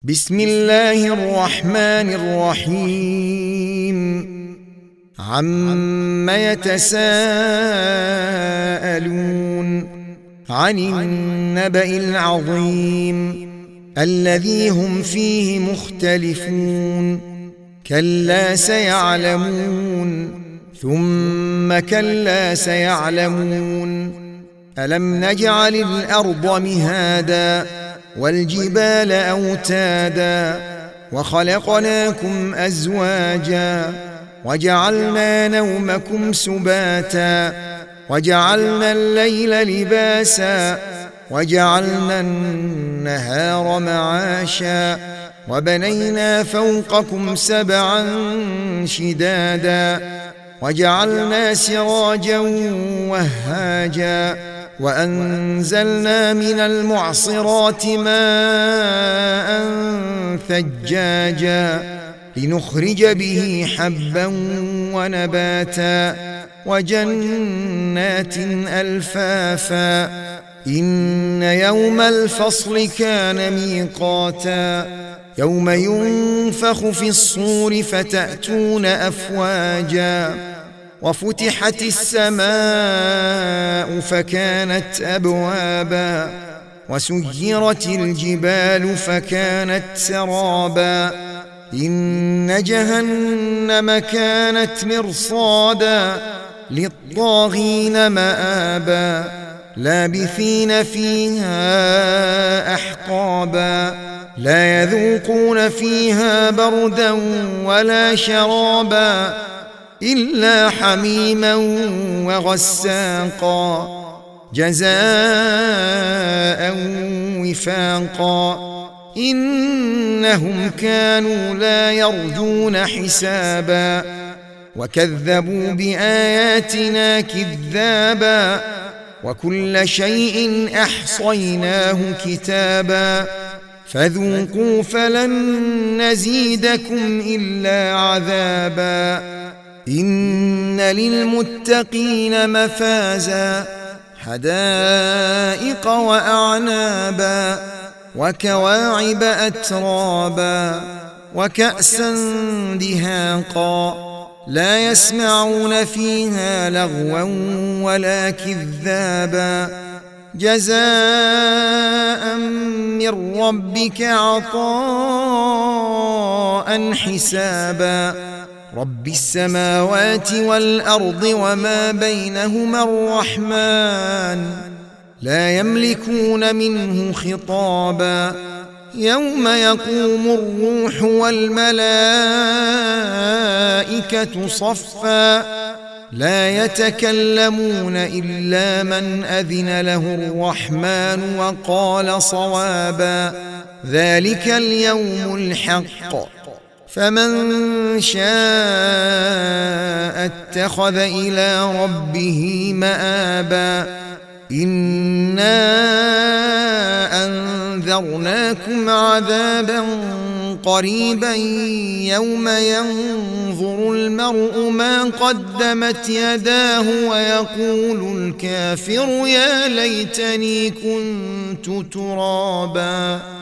بسم الله الرحمن الرحيم عم يتساءلون عن النبأ العظيم الذي هم فيه مختلفون كلا سيعلمون ثم كلا سيعلمون ألم نجعل الأرض مهادا والجبال أوتادا وخلقناكم أزواجا وجعلنا نومكم سباتا وجعلنا الليل لباسا وجعلنا النهار معاشا وبنينا فوقكم سبعا شدادا وجعلنا سراجا وهاجا وأنزلنا من المعصرات ماء ثجاجا لنخرج به حبا ونباتا وجنات ألفافا إن يوم الفصل كان ميقاتا يوم ينفخ في الصور فتأتون أفواجا وفتحت السماء فكانت أبوابا وسيرت الجبال فكانت سرابا إن جهنم كانت مرصادا للطاغين مآبا لابثين فيها أحقابا لا يذوقون فيها بردا ولا شرابا إلا حميما وغساقا جزاء وفاقا إنهم كانوا لا يرجون حسابا وكذبوا بآياتنا كذابا وكل شيء أحصيناه كتابا فذوقوا فلن نزيدكم إلا عذابا إن للمتقين مفازا حدائق وأعنابا وكواعب أترابا وكأسا دهاقا لا يسمعون فيها لغوا ولا كذابا جزاء من ربك عطاء حسابا رب السماوات والأرض وما بينهما الرحمن لا يملكون منه خطابا يوم يقوم الروح والملائكة صفا لا يتكلمون إلا من أذن له الرحمن وقال صوابا ذلك اليوم الحق فمن شاء اتخذ إلى ربه مآبا إنا أنذرناكم عذابا قريبا يوم ينظر المرء ما قدمت يداه ويقول الكافر يا ليتني كنت ترابا.